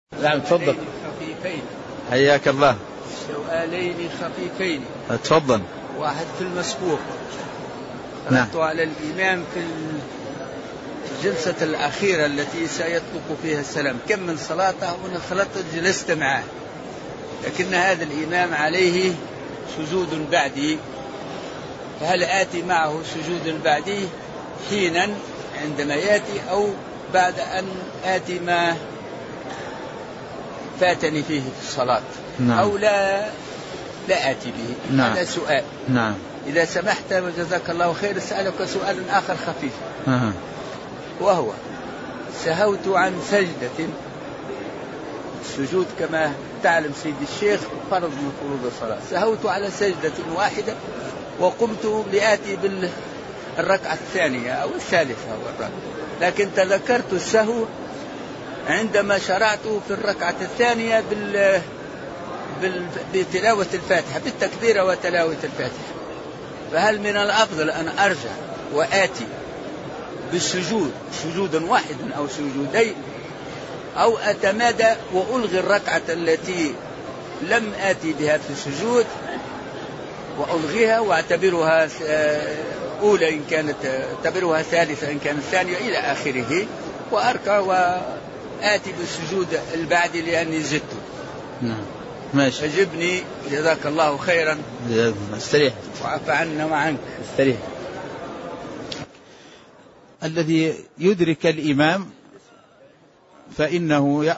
نعم تفضل. خفيفين. حياك الله. سؤالين خفيفين. تفضل. واحد في المسبوق. نعم. على الإمام في الجلسة الأخيرة التي سيطلق فيها السلام، كم من صلاته ومن صلاته جلست معه، لكن هذا الإمام عليه سجود بعدي، فهل آتي معه سجود بعدي حينا عندما يأتي أو بعد أن آتي ما فاتني فيه في الصلاة؟ نعم. أو لا آتي به؟ نعم. هذا سؤال. نعم. إذا سمحت وجزاك الله خير أسألك سؤال آخر خفيف. وهو سهوت عن سجدة. السجود كما تعلم سيدي الشيخ فرض من فروض الصلاة. سهوت على سجدة واحدة وقمت لآتي بالركعة الثانية أو الثالثة والرابعة، لكن تذكرت السهو عندما شرعت في الركعة الثانية بتلاوة الفاتحة، بالتكبير وتلاوة الفاتحة. فهل من الأفضل أن أرجع وآتي بالسجود سجودا واحدا أو سجودين، أو أتمادى وألغي الركعة التي لم آتي بها في السجود وألغيها وأعتبرها أولى إن كانت، أعتبرها ثالثة إن كانت ثانية إلى آخره، وأركع وآتي بالسجود البعدي لأني زدت؟ نعم ماشي. أجبني جزاك الله خيرا. استريح. وعفى عنا وعنك. استريح. الذي يدرك الإمام فإنه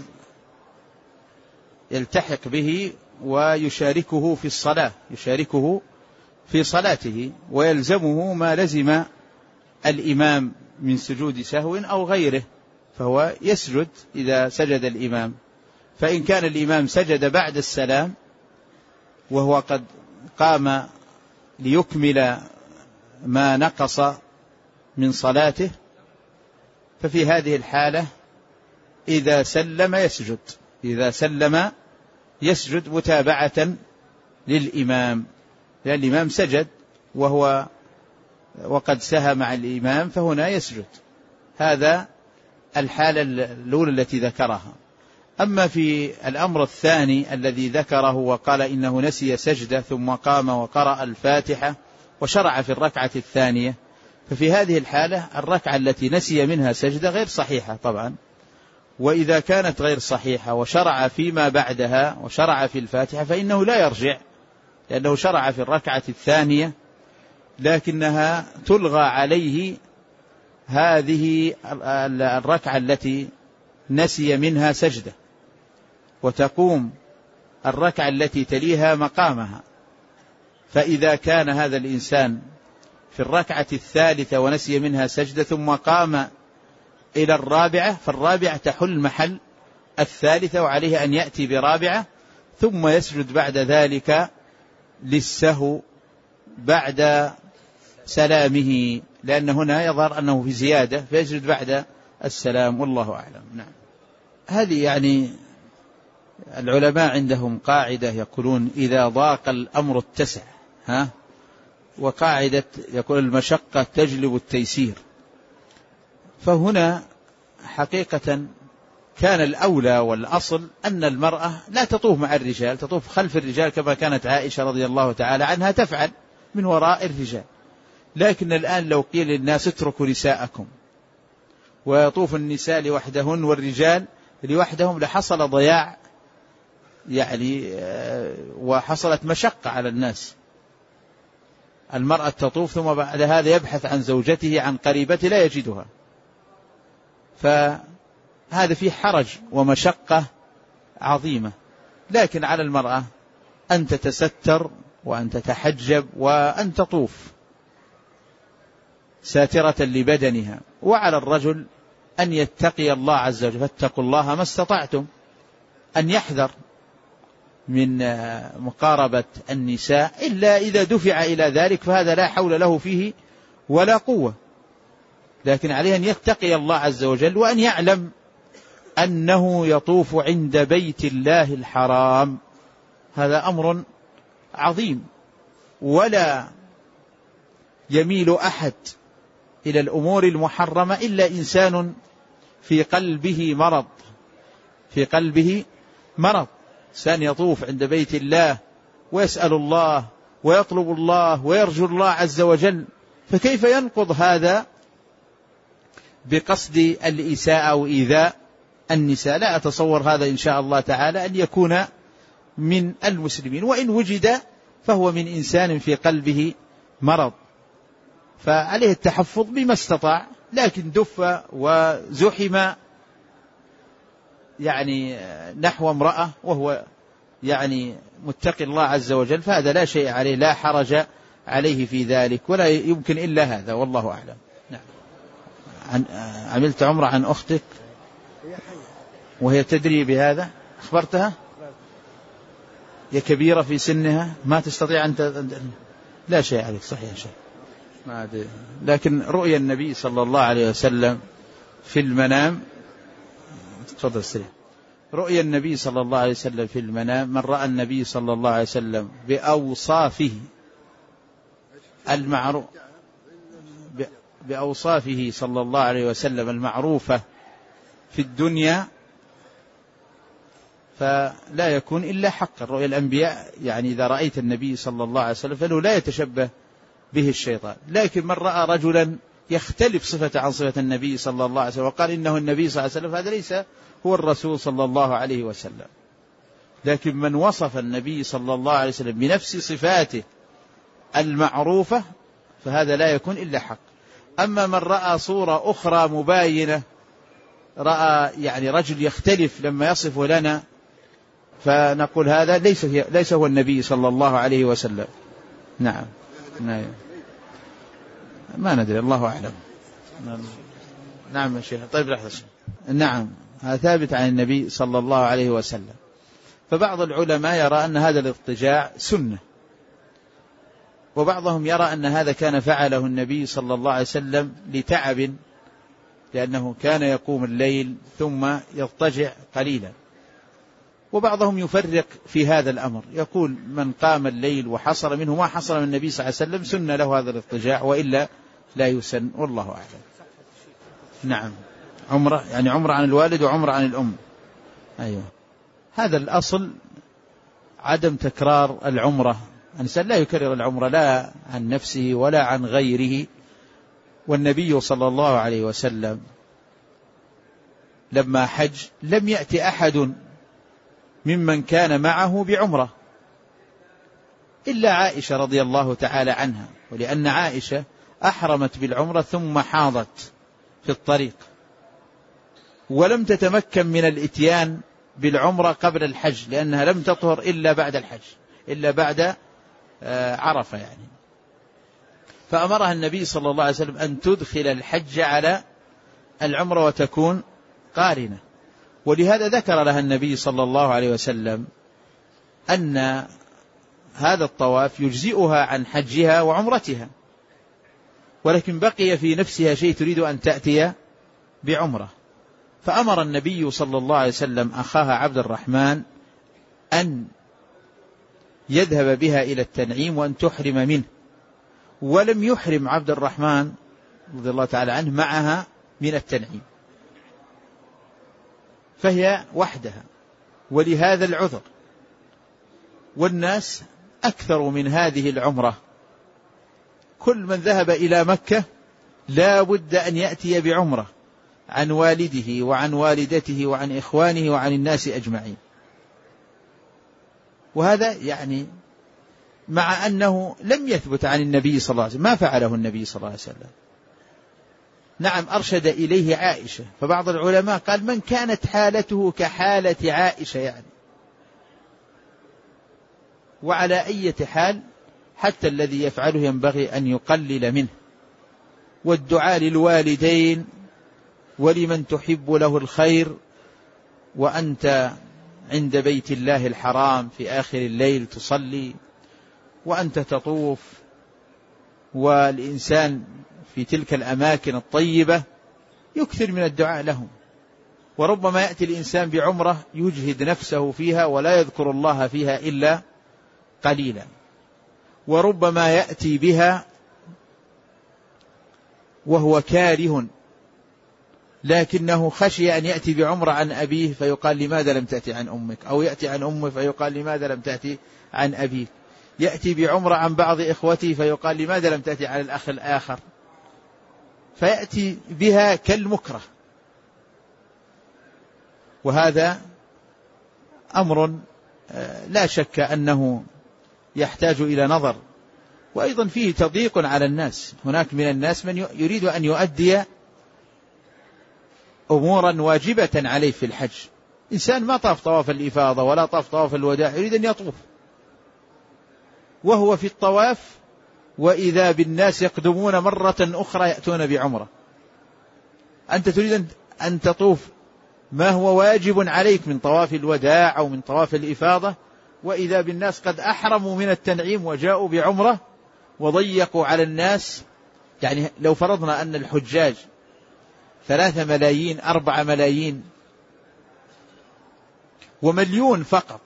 يلتحق به ويشاركه في الصلاة، يشاركه في صلاته، ويلزمه ما لزم الإمام من سجود سهو أو غيره، فهو يسجد إذا سجد الإمام. فإن كان الإمام سجد بعد السلام وهو قد قام ليكمل ما نقص من صلاته، ففي هذه الحالة إذا سلم يسجد متابعة للإمام، لأن الإمام سجد وقد سهى مع الإمام، فهنا يسجد. هذا الحالة الأولى التي ذكرها. أما في الأمر الثاني الذي ذكره وقال إنه نسي سجدة ثم قام وقرأ الفاتحة وشرع في الركعة الثانية، ففي هذه الحالة الركعة التي نسي منها سجدة غير صحيحة طبعا. وإذا كانت غير صحيحة وشرع فيما بعدها وشرع في الفاتحة فإنه لا يرجع، لأنه شرع في الركعة الثانية، لكنها تلغى عليه هذه الركعة التي نسي منها سجدة، وتقوم الركعة التي تليها مقامها. فإذا كان هذا الإنسان في الركعة الثالثة ونسي منها سجدة ثم قام إلى الرابعة، فالرابعة تحل محل الثالثة، وعليه أن يأتي برابعة ثم يسجد بعد ذلك للسهو بعد سلامه، لأن هنا يظهر أنه في زيادة فيسجد بعد السلام، والله أعلم. نعم. هذه يعني العلماء عندهم قاعدة يقولون إذا ضاق الأمر اتسع، وقاعدة يقول المشقة تجلب التيسير. فهنا حقيقة كان الأولى والأصل أن المرأة لا تطوف مع الرجال، تطوف خلف الرجال كما كانت عائشة رضي الله تعالى عنها تفعل من وراء الرجال. لكن الآن لو قيل للناس اتركوا نساءكم ويطوف النساء لوحدهن والرجال لوحدهم لحصل ضياع يعني، وحصلت مشقة على الناس. المرأة تطوف ثم بعد هذا يبحث عن زوجته عن قريبته لا يجدها، فهذا فيه حرج ومشقة عظيمة. لكن على المرأة أن تتستر وأن تتحجب وأن تطوف ساترة لبدنها، وعلى الرجل أن يتقي الله عز وجل، فاتقوا الله ما استطعتم، أن يحذر من مقاربة النساء إلا إذا دفع إلى ذلك، فهذا لا حول له فيه ولا قوة. لكن عليه أن يتقي الله عز وجل، وأن يعلم أنه يطوف عند بيت الله الحرام، هذا أمر عظيم. ولا يميل أحد إلى الأمور المحرمة إلا إنسان في قلبه مرض، في قلبه مرض. إنسان يطوف عند بيت الله ويسأل الله ويطلب الله ويرجو الله عز وجل، فكيف ينقض هذا بقصد الإساءة وإيذاء النساء؟ لا أتصور هذا إن شاء الله تعالى أن يكون من المسلمين، وإن وجد فهو من إنسان في قلبه مرض، فعليه التحفظ بما استطاع. لكن دف وزحم يعني نحو امرأة وهو يعني متقي الله عز وجل، فهذا لا شيء عليه، لا حرج عليه في ذلك، ولا يمكن إلا هذا، والله أعلم. نعم. عملت عمرة عن أختك وهي تدري بهذا؟ أخبرتها؟ هي كبيرة في سنها ما تستطيع أن لا شيء عليك، صحيح شيء ما أدري. لكن رؤيا النبي صلى الله عليه وسلم في المنام، تفضل سريع. رؤيا النبي صلى الله عليه وسلم في المنام، من رأى النبي صلى الله عليه وسلم بأوصافه المعروف، بأوصافه صلى الله عليه وسلم المعروفة في الدنيا، فلا يكون إلا حقا. رؤيا الأنبياء يعني إذا رأيت النبي صلى الله عليه وسلم فإنه لا يتشبه به الشيطان. لكن من رأى رجلا يختلف صفة عن صفة النبي صلى الله عليه وسلم وقال إنه النبي صلى الله عليه وسلم، هذا ليس هو الرسول صلى الله عليه وسلم. لكن من وصف النبي صلى الله عليه وسلم بنفس صفاته المعروفة فهذا لا يكون إلا حق. أما من رأى صورة أخرى مباينة، رأى يعني رجل يختلف لما يصف لنا، فنقول هذا ليس هو النبي صلى الله عليه وسلم. نعم. ما ندري، الله أعلم. نعم يا شيخ. طيب لحظة. نعم، هذا ثابت عن النبي صلى الله عليه وسلم. فبعض العلماء يرى أن هذا الاضطجاع سنة، وبعضهم يرى أن هذا كان فعله النبي صلى الله عليه وسلم لتعب، لأنه كان يقوم الليل ثم يضطجع قليلا. وبعضهم يفرق في هذا الأمر، يقول من قام الليل وحصل منه ما حصل من النبي صلى الله عليه وسلم سنة له هذا الاضطجاع، وإلا لا يسن، والله أعلم. نعم. عمرة يعني عمرة عن الوالد وعمرة عن الأم. أيوة. هذا الأصل عدم تكرار العمرة، الإنسان لا يكرر العمرة لا عن نفسه ولا عن غيره. والنبي صلى الله عليه وسلم لما حج لم يأتي أحد ممن كان معه بعمرة إلا عائشة رضي الله تعالى عنها، ولأن عائشة أحرمت بالعمرة ثم حاضت في الطريق، ولم تتمكن من الإتيان بالعمرة قبل الحج، لأنها لم تطهر إلا بعد الحج، إلا بعد عرفة يعني. فأمرها النبي صلى الله عليه وسلم أن تدخل الحج على العمرة وتكون قارنة. ولهذا ذكر لها النبي صلى الله عليه وسلم أن هذا الطواف يجزئها عن حجها وعمرتها، ولكن بقي في نفسها شيء تريد أن تأتي بعمرة. فأمر النبي صلى الله عليه وسلم أخاها عبد الرحمن أن يذهب بها إلى التنعيم وأن تحرم منه، ولم يحرم عبد الرحمن رضي الله تعالى عنه معها من التنعيم، فهي وحدها، ولهذا العذر. والناس أكثر من هذه العمرة، كل من ذهب إلى مكة لا بد أن يأتي بعمرة عن والده وعن والدته وعن إخوانه وعن الناس أجمعين. وهذا يعني مع أنه لم يثبت عن النبي صلى الله عليه وسلم، ما فعله النبي صلى الله عليه وسلم. نعم أرشد إليه عائشة، فبعض العلماء قال من كانت حالته كحالة عائشة يعني. وعلى أي حال حتى الذي يفعله ينبغي أن يقلل منه، والدعاء للوالدين ولمن تحب له الخير، وأنت عند بيت الله الحرام في آخر الليل تصلي وأنت تطوف، والإنسان في تلك الأماكن الطيبة يكثر من الدعاء لهم. وربما يأتي الإنسان بعمرة يجهد نفسه فيها ولا يذكر الله فيها إلا قليلا، وربما يأتي بها وهو كاره لكنه خشي أن يأتي بعمرة عن أبيه فيقال لماذا لم تأتي عن أمك، أو يأتي عن أمه فيقال لماذا لم تأتي عن أبيك، يأتي بعمرة عن بعض إخوته فيقال لماذا لم تأتي عن الأخ الآخر، فيأتي بها كالمكره. وهذا أمر لا شك أنه يحتاج إلى نظر، وأيضا فيه تضييق على الناس. هناك من الناس من يريد أن يؤدي أمورا واجبة عليه في الحج. إنسان ما طاف طواف الإفاضة ولا طاف طواف الوداع، يريد أن يطوف وهو في الطواف، وإذا بالناس يقدمون مرة أخرى يأتون بعمرة. أنت تريد أن تطوف ما هو واجب عليك من طواف الوداع أو من طواف الإفاضة، وإذا بالناس قد أحرموا من التنعيم وجاءوا بعمرة وضيقوا على الناس. يعني لو فرضنا أن الحجاج 3 ملايين 4 ملايين ومليون فقط،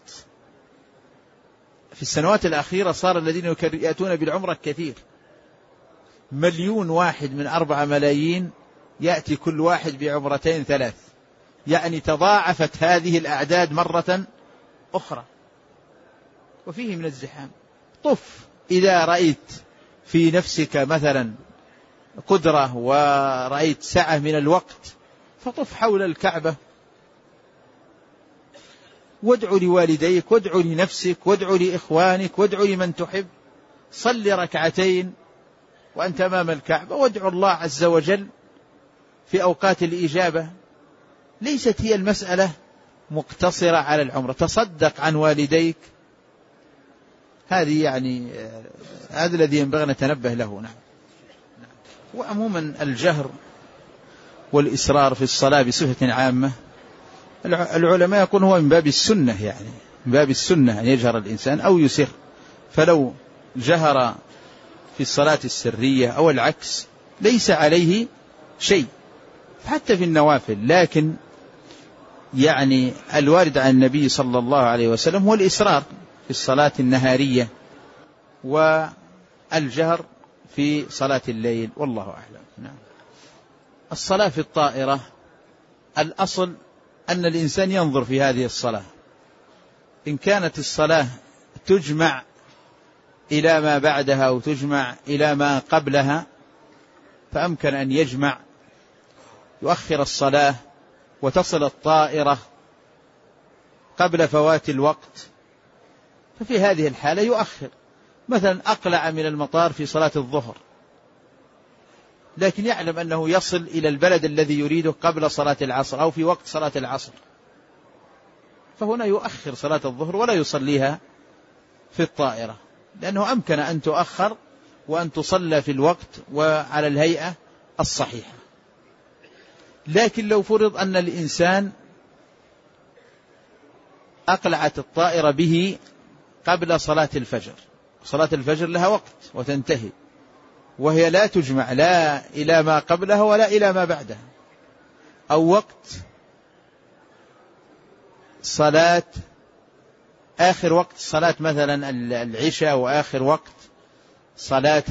في السنوات الأخيرة صار الذين يأتون بالعمرة كثير. 1,000,000 من 4 ملايين يأتي كل واحد بعمرتين 3، يعني تضاعفت هذه الأعداد مرة أخرى. وفيه من الزحام. طف إذا رأيت في نفسك مثلا قدرة ورأيت سعة من الوقت فطف حول الكعبة، وادعو لوالديك وادعو لنفسك وادعو لإخوانك وادعو لمن تحب. صل ركعتين وأنت أمام الكعبة وادعو الله عز وجل في أوقات الإجابة. ليست هي المسألة مقتصرة على العمرة. تصدق عن والديك، هذه يعني هذا الذي ينبغي أن نتنبه له. نعم. وعموما الجهر والإسرار في الصلاة بصفة عامة العلماء يقول هو من باب السنة، يعني من باب السنة أن يجهر الإنسان أو يسر. فلو جهر في الصلاة السرية أو العكس ليس عليه شيء حتى في النوافل. لكن يعني الوارد عن النبي صلى الله عليه وسلم هو الإسرار في الصلاة النهارية والجهر في صلاة الليل، والله أعلم. نعم. الصلاة في الطائرة الأصل أن الإنسان ينظر في هذه الصلاة. إن كانت الصلاة تجمع إلى ما بعدها أو تجمع إلى ما قبلها فأمكن أن يجمع، يؤخر الصلاة وتصل الطائرة قبل فوات الوقت، ففي هذه الحالة يؤخر. مثلا أقلع من المطار في صلاة الظهر لكن يعلم أنه يصل إلى البلد الذي يريده قبل صلاة العصر أو في وقت صلاة العصر، فهنا يؤخر صلاة الظهر ولا يصليها في الطائرة، لأنه أمكن أن تؤخر وأن تصلى في الوقت وعلى الهيئة الصحيحة. لكن لو فرض أن الإنسان أقلعت الطائرة به قبل صلاة الفجر، صلاة الفجر لها وقت وتنتهي، وهي لا تجمع لا إلى ما قبلها ولا إلى ما بعدها، أو وقت صلاة آخر وقت صلاة مثلا العشاء وآخر وقت صلاة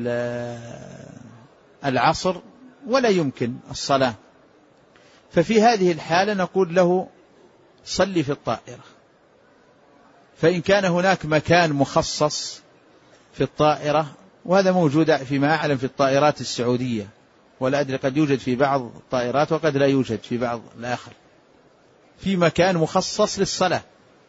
العصر ولا يمكن الصلاة، ففي هذه الحالة نقول له صلي في الطائرة. فإن كان هناك مكان مخصص في الطائرة، وهذا موجود فيما أعلم في الطائرات السعودية، ولا أدري قد يوجد في بعض الطائرات وقد لا يوجد في بعض الآخر، في مكان مخصص للصلاة،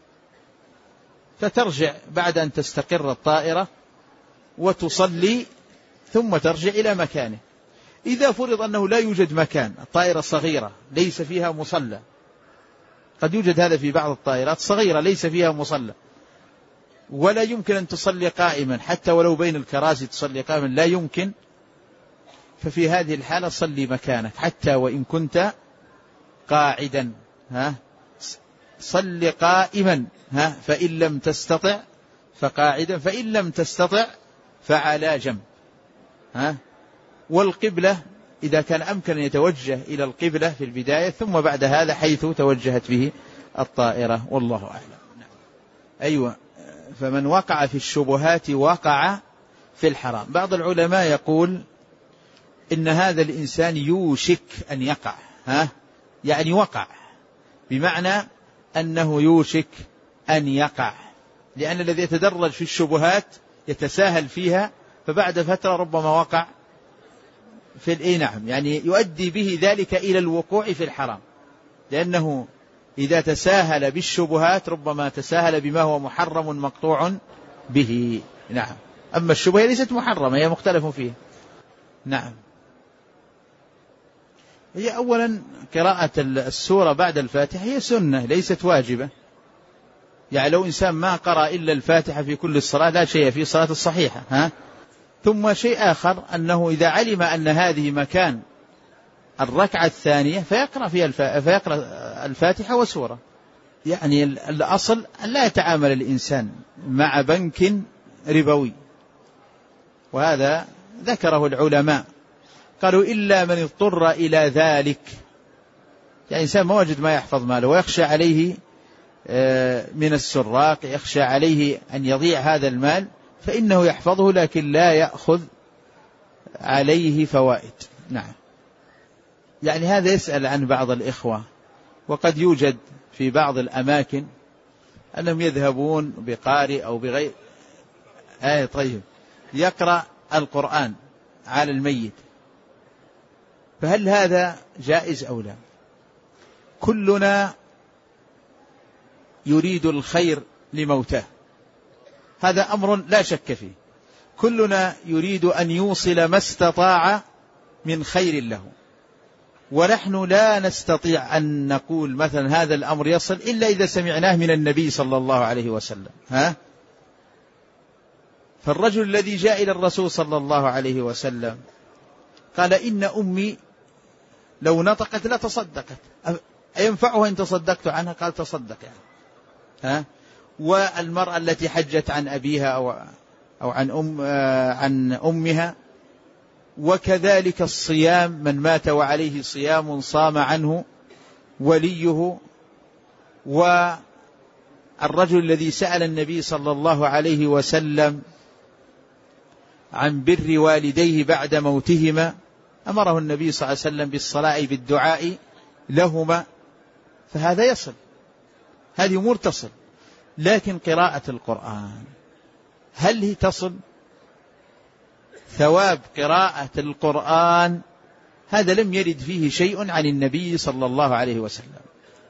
فترجع بعد أن تستقر الطائرة وتصلي ثم ترجع إلى مكانه. إذا فرض أنه لا يوجد مكان، الطائرة صغيرة ليس فيها مصلى، قد يوجد هذا في بعض الطائرات صغيرة ليس فيها مصلى ولا يمكن أن تصلي قائما، حتى ولو بين الكراسي تصلي قائما لا يمكن، ففي هذه الحالة صلي مكانك حتى وإن كنت قاعدا، صلي قائما، فإن لم تستطع فقاعدا، فإن لم تستطع فعلى جنب. والقبلة إذا كان أمكن أن يتوجه إلى القبلة في البداية، ثم بعد هذا حيث توجهت به الطائرة، والله أعلم. أيوة. فمن وقع في الشبهات وقع في الحرام. بعض العلماء يقول إن هذا الإنسان يوشك أن يقع، يعني وقع، بمعنى أنه يوشك أن يقع، لأن الذي يتدرج في الشبهات يتساهل فيها، فبعد فترة ربما وقع في نعم، يعني يؤدي به ذلك إلى الوقوع في الحرام، لأنه إذا تساهل بالشبهات ربما تساهل بما هو محرم مقطوع به. نعم. أما الشبهة ليست محرمة، هي مختلف فيها. نعم. هي أولا قراءة السورة بعد الفاتحة هي سنة ليست واجبة، يعني لو إنسان ما قرأ إلا الفاتحة في كل الصلاة لا شيء في صلاة الصحيحة. ثم شيء آخر أنه إذا علم أن هذه مكان الركعة الثانية فيقرأ فيقرأ الفاتحة وسورة. يعني الأصل أن لا يتعامل الإنسان مع بنك ربوي، وهذا ذكره العلماء، قالوا إلا من اضطر إلى ذلك، يعني إنسان ما وجد ما يحفظ ماله ويخشى عليه من السراق، يخشى عليه أن يضيع هذا المال، فإنه يحفظه لكن لا يأخذ عليه فوائد. نعم. يعني هذا يسأل عن بعض الإخوة، وقد يوجد في بعض الأماكن أنهم يذهبون بقارئ أو بغير طيب يقرأ القرآن على الميت، فهل هذا جائز أو لا؟ كلنا يريد الخير لموتاه، هذا أمر لا شك فيه، كلنا يريد أن يوصل ما استطاع من خير له، ونحن لا نستطيع أن نقول مثلا هذا الأمر يصل إلا إذا سمعناه من النبي صلى الله عليه وسلم. فالرجل الذي جاء إلى الرسول صلى الله عليه وسلم قال إن أمي لو نطقت لتصدقت، أينفعها إن تصدقت عنها؟ قال تصدق يعني. والمرأة التي حجت عن أبيها أو عن أمها، وكذلك الصيام، من مات وعليه صيام صام عنه وليه، والرجل الذي سأل النبي صلى الله عليه وسلم عن بر والديه بعد موتهما، أمره النبي صلى الله عليه وسلم بالصلاة بالدعاء لهما، فهذا يصل، هذه أمور تصل. لكن قراءة القرآن هل هي تصل؟ ثواب قراءة القرآن هذا لم يرد فيه شيء عن النبي صلى الله عليه وسلم،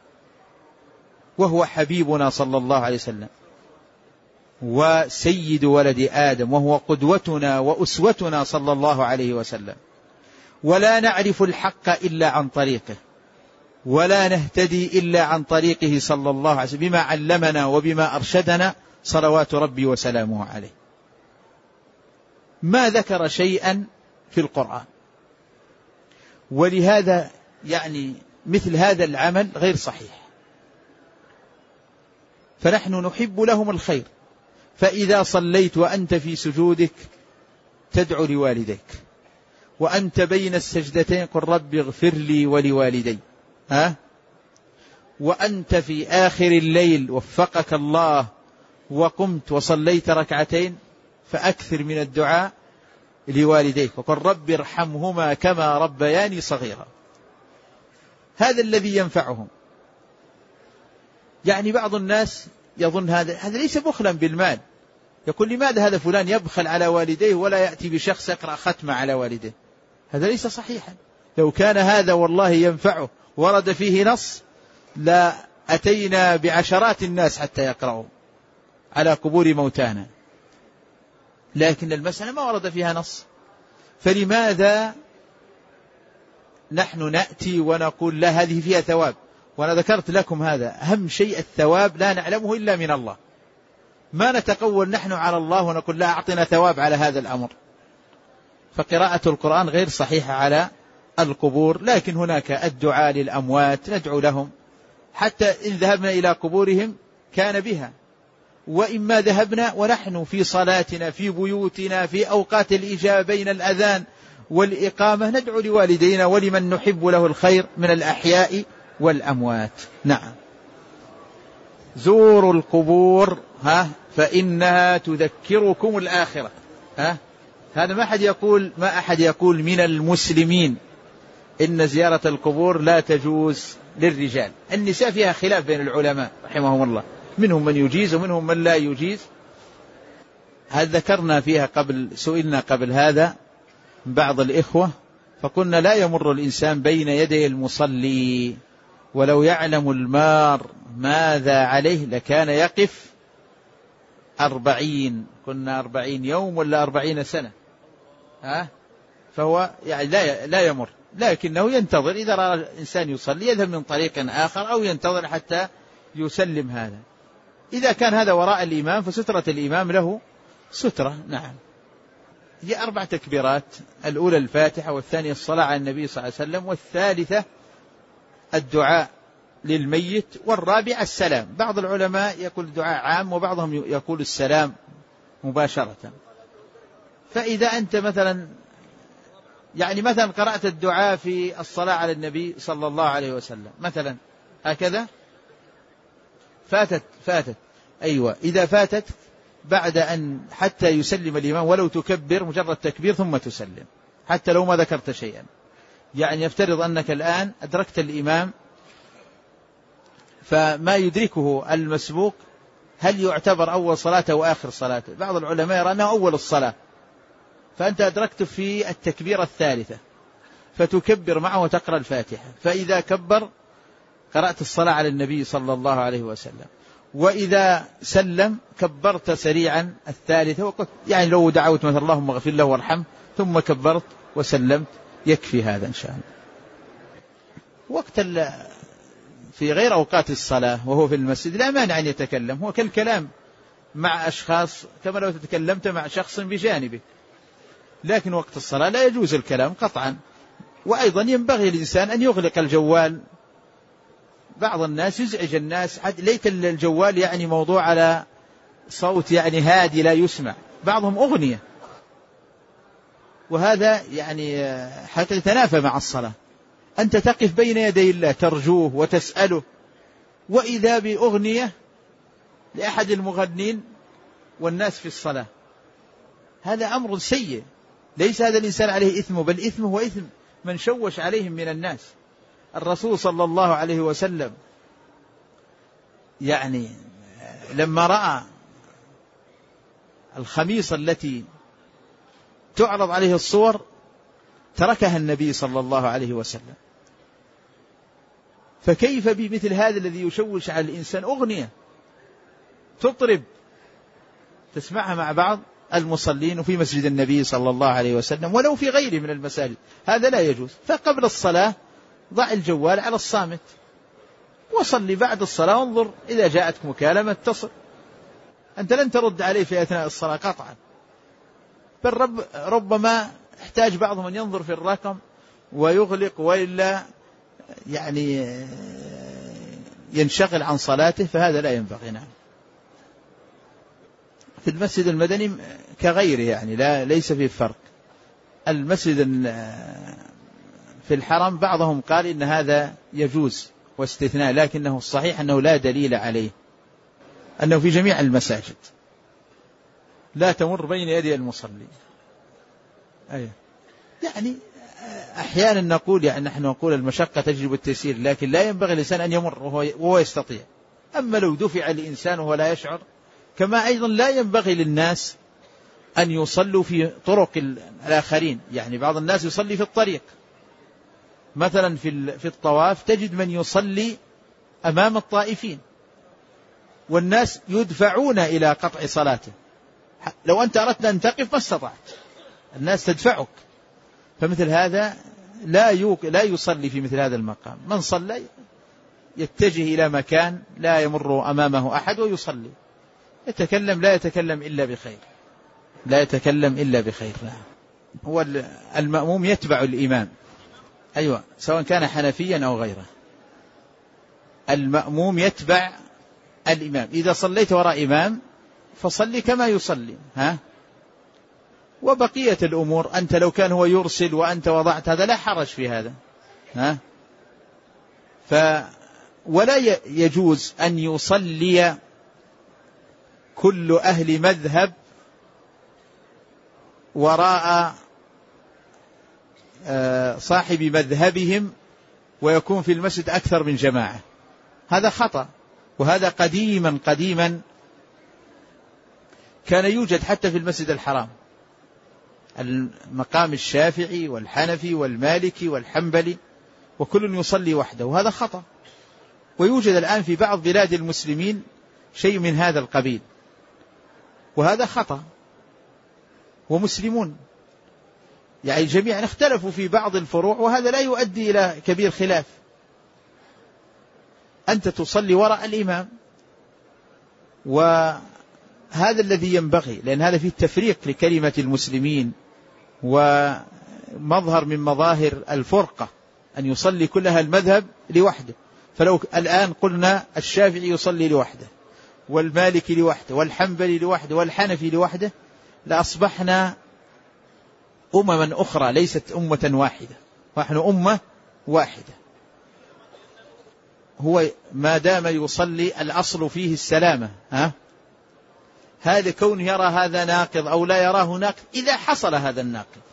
وهو حبيبنا صلى الله عليه وسلم وسيد ولد آدم، وهو قدوتنا وأسوتنا صلى الله عليه وسلم، ولا نعرف الحق إلا عن طريقه، ولا نهتدي إلا عن طريقه صلى الله عليه وسلم، بما علمنا وبما أرشدنا صلوات ربي وسلامه عليه. ما ذكر شيئا في القرآن، ولهذا يعني مثل هذا العمل غير صحيح، فنحن نحب لهم الخير، فإذا صليت وأنت في سجودك تدعو لوالديك، وأنت بين السجدتين قل رب اغفر لي ولوالدي، وأنت في آخر الليل وفقك الله وقمت وصليت ركعتين فأكثر من الدعاء لوالديك، وقل رب ارحمهما كما ربياني صغيرا، هذا الذي ينفعهم. يعني بعض الناس يظن هذا ليس بخلا بالمال، يقول لماذا هذا فلان يبخل على والديه ولا يأتي بشخص يقرأ ختمة على والديه؟ هذا ليس صحيحا. لو كان هذا والله ينفعه ورد فيه نص لا أتينا بعشرات الناس حتى يقرأوا على قبور موتانا، لكن المسألة ما ورد فيها نص، فلماذا نحن نأتي ونقول لا هذه فيها ثواب؟ وأنا ذكرت لكم هذا أهم شيء، الثواب لا نعلمه إلا من الله، ما نتقول نحن على الله ونقول لا أعطنا ثواب على هذا الأمر. فقراءة القرآن غير صحيحة على القبور، لكن هناك الدعاء للأموات ندعو لهم، حتى إن ذهبنا إلى قبورهم كان بها، وإما ذهبنا ونحن في صلاتنا في بيوتنا في أوقات الإجابة بين الأذان والإقامة ندعو لوالدينا ولمن نحب له الخير من الأحياء والأموات. نعم. زوروا القبور فإنها تذكركم الآخرة. هذا ما أحد يقول من المسلمين إن زيارة القبور لا تجوز للرجال. النساء فيها خلاف بين العلماء رحمهم الله، منهم من يجيز ومنهم من لا يجيز. هذا ذكرنا فيها سئلنا قبل هذا بعض الإخوة فقلنا لا يمر الإنسان بين يدي المصلي ولو يعلم المار ماذا عليه لكان يقف 40، كنا 40 يوم ولا 40 سنة، فهو يعني لا يمر، لكنه ينتظر إذا رأى الإنسان يصلي يذهب من طريق آخر أو ينتظر حتى يسلم. هذا إذا كان هذا وراء الإمام فسترة الإمام له سترة. نعم. هي 4 تكبيرات، الأولى الفاتحة، والثانية الصلاة على النبي صلى الله عليه وسلم، والثالثة الدعاء للميت، والرابعة السلام. بعض العلماء يقول الدعاء عام وبعضهم يقول السلام مباشرة. فإذا أنت مثلا قرأت الدعاء في الصلاة على النبي صلى الله عليه وسلم مثلا هكذا فاتت أيوة، إذا فاتت بعد أن حتى يسلم الإمام ولو تكبر مجرد تكبير ثم تسلم حتى لو ما ذكرت شيئا. يعني يفترض أنك الآن أدركت الإمام فما يدركه المسبوق هل يعتبر أول صلاة أو آخر صلاة؟ بعض العلماء يرى أنه أول الصلاة، فأنت أدركت في التكبيرة الثالثة فتكبر معه وتقرأ الفاتحة، فإذا كبر قرأت الصلاة على النبي صلى الله عليه وسلم، وإذا سلم كبرت سريعا الثالثة وقلت يعني لو دعوت مثلا اللهم اغفر له وارحمه ثم كبرت وسلمت يكفي هذا إن شاء الله. وقت في غير أوقات الصلاة وهو في المسجد لا مانع أن يتكلم، هو كالكلام مع أشخاص كما لو تتكلمت مع شخص بجانبك، لكن وقت الصلاة لا يجوز الكلام قطعا. وأيضا ينبغي الإنسان أن يغلق الجوال، بعض الناس يزعج الناس، ليت الجوال يعني موضوع على صوت يعني هادي لا يسمع، بعضهم أغنية، وهذا يعني حتى يتنافى مع الصلاة. أنت تقف بين يدي الله ترجوه وتسأله، وإذا بأغنية لأحد المغنين والناس في الصلاة، هذا أمر سيء. ليس هذا الإنسان عليه إثم، بل إثمه وإثم من شوش عليهم من الناس. الرسول صلى الله عليه وسلم يعني لما رأى الخميصة التي تعرض عليه الصور تركها النبي صلى الله عليه وسلم، فكيف بمثل هذا الذي يشوش على الإنسان؟ أغنية تطرب تسمعها مع بعض المصلين وفي مسجد النبي صلى الله عليه وسلم ولو في غيره من المساجد، هذا لا يجوز. فقبل الصلاة ضع الجوال على الصامت وصلي، بعد الصلاة وانظر إذا جاءتك مكالمة اتصل، أنت لن ترد عليه في أثناء الصلاة قطعا، بل ربما احتاج بعضهم أن ينظر في الرقم ويغلق وإلا يعني ينشغل عن صلاته، فهذا لا ينبغي. نعم. في المسجد المدني كغيره يعني ليس فيه فرق. المسجد في الحرم بعضهم قال إن هذا يجوز واستثناء، لكنه الصحيح أنه لا دليل عليه، أنه في جميع المساجد لا تمر بين يدي المصلي. يعني أحيانا نقول يعني نحن نقول المشقة تجلب التيسير، لكن لا ينبغي الإنسان أن يمر وهو يستطيع. أما لو دفع الإنسان وهو لا يشعر، كما أيضا لا ينبغي للناس أن يصلوا في طرق الآخرين. يعني بعض الناس يصلي في الطريق، مثلا في الطواف تجد من يصلي أمام الطائفين والناس يدفعون إلى قطع صلاته، لو أنت أردت أن تقف ما استطعت، الناس تدفعك. فمثل هذا لا يصلي في مثل هذا المقام. من صلى يتجه إلى مكان لا يمر أمامه أحد ويصلي، يتكلم لا يتكلم إلا بخير، لا يتكلم إلا بخير. هو المأموم يتبع الإمام، أيوة، سواء كان حنفيا أو غيره، المأموم يتبع الإمام. إذا صليت وراء إمام فصلي كما يصلي، وبقية الأمور أنت لو كان هو يرسل وأنت وضعت هذا لا حرج في هذا، ولا يجوز أن يصلي كل أهل مذهب وراء صاحب مذهبهم ويكون في المسجد أكثر من جماعة، هذا خطأ. وهذا قديما كان يوجد حتى في المسجد الحرام، المقام الشافعي والحنفي والمالكي والحنبلي وكل يصلي وحده، وهذا خطأ. ويوجد الآن في بعض بلاد المسلمين شيء من هذا القبيل، وهذا خطأ. ومسلمون يعني جميعا اختلفوا في بعض الفروع، وهذا لا يؤدي إلى كبير خلاف. أنت تصلي وراء الإمام، وهذا الذي ينبغي، لأن هذا فيه تفريق لكلمة المسلمين، ومظهر من مظاهر الفرقة أن يصلي كلها المذهب لوحده. فلو الآن قلنا الشافعي يصلي لوحده، والمالكي لوحده، والحنبلي لوحده، والحنفي لوحده، لأصبحنا أمما أخرى ليست أمة واحدة، ونحن أمة واحدة. هو ما دام يصلي الأصل فيه السلامة، هذا كون يرى هذا ناقض أو لا يراه ناقض إذا حصل هذا الناقض،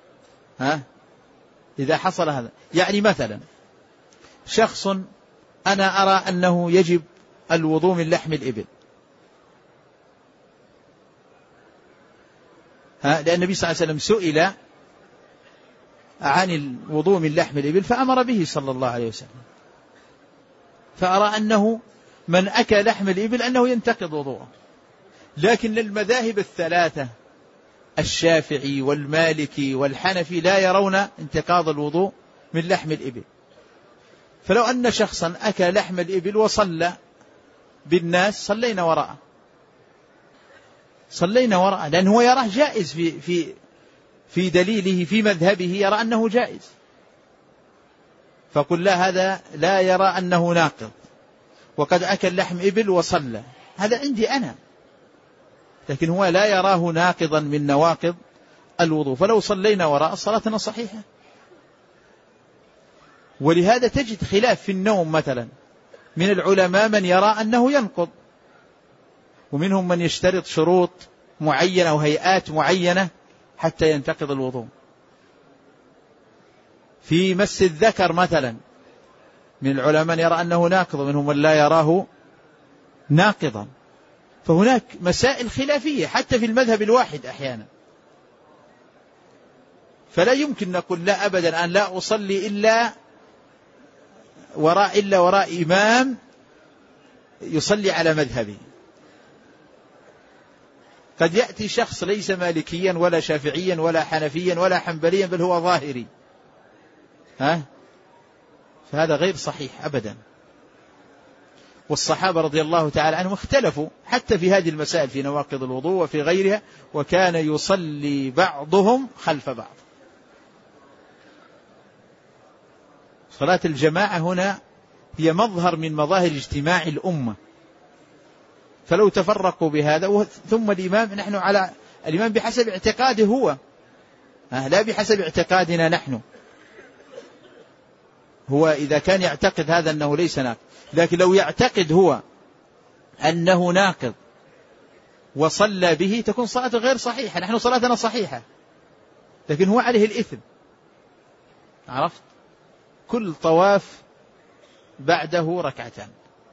إذا حصل هذا. يعني مثلا شخص أنا أرى أنه يجب الوضوء من لحم الإبل، لأن النبي صلى الله عليه وسلم سئل عن الوضوء من لحم الإبل فأمر به صلى الله عليه وسلم، فأرى أنه من أكل لحم الإبل أنه ينتقض وضوءه. لكن المذاهب الثلاثة الشافعي والمالكي والحنفي لا يرون انتقاض الوضوء من لحم الإبل. فلو أن شخصا أكل لحم الإبل وصلى بالناس صلينا وراءه، لأنه هو يراه جائز في دليله في مذهبه، يرى أنه جائز. فقل لا، هذا لا يرى أنه ناقض، وقد أكل لحم إبل وصلى، هذا عندي أنا، لكن هو لا يراه ناقضا من نواقض الوضوء، فلو صلينا وراء صلاتنا صحيحة. ولهذا تجد خلاف في النوم مثلا، من العلماء من يرى أنه ينقض، ومنهم من يشترط شروط معينة وهيئات معينة حتى ينتقض الوضوء. في مس الذكر مثلا من العلماء من يرى أنه ناقض، ومنهم من لا يراه ناقضا. فهناك مسائل خلافية حتى في المذهب الواحد أحيانا، فلا يمكن نقول لا أبدا أن لا أصلي إلا وراء إمام يصلي على مذهبه. قد يأتي شخص ليس مالكيا ولا شافعيا ولا حنفيا ولا حنبليا، بل هو ظاهري، فهذا غير صحيح أبدا. والصحابة رضي الله تعالى عنهم اختلفوا حتى في هذه المسائل، في نواقض الوضوء وفي غيرها، وكان يصلي بعضهم خلف بعض. صلاة الجماعة هنا هي مظهر من مظاهر اجتماع الأمة، فلو تفرقوا بهذا ثم الإمام، نحن على الإمام بحسب اعتقاده هو، لا بحسب اعتقادنا نحن. هو إذا كان يعتقد هذا أنه ليس ناقض، لكن لو يعتقد هو أنه ناقض وصلى به تكون صلاته غير صحيحة. نحن صلاتنا صحيحة، لكن هو عليه الإثم. عرفت؟ كل طواف بعده ركعتان.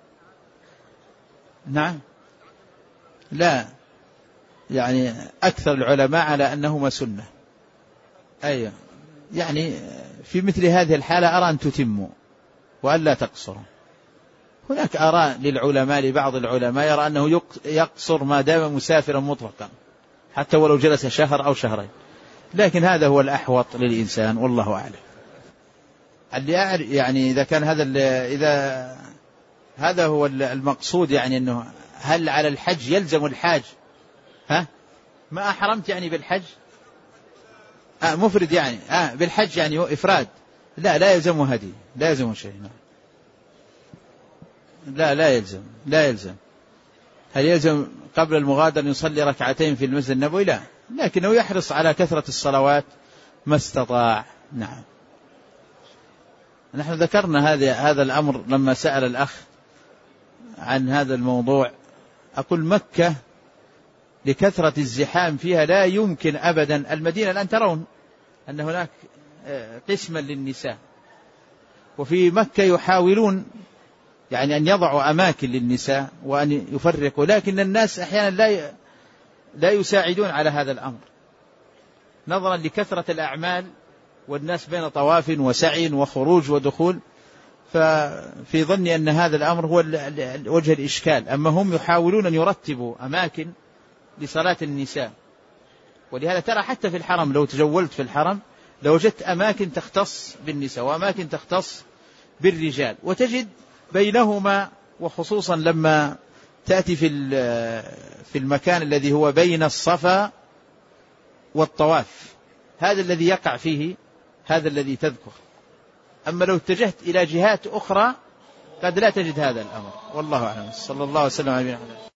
نعم، لا، يعني أكثر العلماء على أنهما سنة. أيوة، يعني في مثل هذه الحالة أرى أن تتموا وأن لا تقصروا. هناك آراء للعلماء، لبعض العلماء يرى أنه يقصر ما دام مسافرا مطلقا حتى ولو جلس شهر أو شهرين، لكن هذا هو الأحوط للإنسان والله أعلم. يعني إذا كان إذا هذا هو المقصود، يعني أنه هل على الحج يلزم الحاج ما أحرمت يعني بالحج مفرد يعني بالحج يعني إفراد، لا يلزم هدي، لا يلزم شيء. لا يلزم. هل يلزم قبل المغادرة يصلي ركعتين في المسجد النبوي؟ لا، لكنه يحرص على كثرة الصلوات ما استطاع. نعم. نحن ذكرنا هذا الأمر لما سأل الأخ عن هذا الموضوع. أقول مكة لكثرة الزحام فيها لا يمكن أبدا. المدينة الآن ترون أن هناك قسما للنساء، وفي مكة يحاولون يعني أن يضعوا أماكن للنساء وأن يفرقوا، لكن الناس أحيانا لا يساعدون على هذا الأمر نظرا لكثرة الأعمال والناس بين طواف وسعي وخروج ودخول، ففي ظني أن هذا الأمر هو وجه الإشكال. أما هم يحاولون أن يرتبوا أماكن لصلاة النساء، ولهذا ترى حتى في الحرم لو تجولت في الحرم لوجدت أماكن تختص بالنساء وأماكن تختص بالرجال، وتجد بينهما، وخصوصا لما تأتي في المكان الذي هو بين الصفا والطواف، هذا الذي يقع فيه هذا الذي تذكر. أما لو اتجهت إلى جهات أخرى قد لا تجد هذا الأمر، والله أعلم. صلى الله عليه وسلم على نبينا محمد.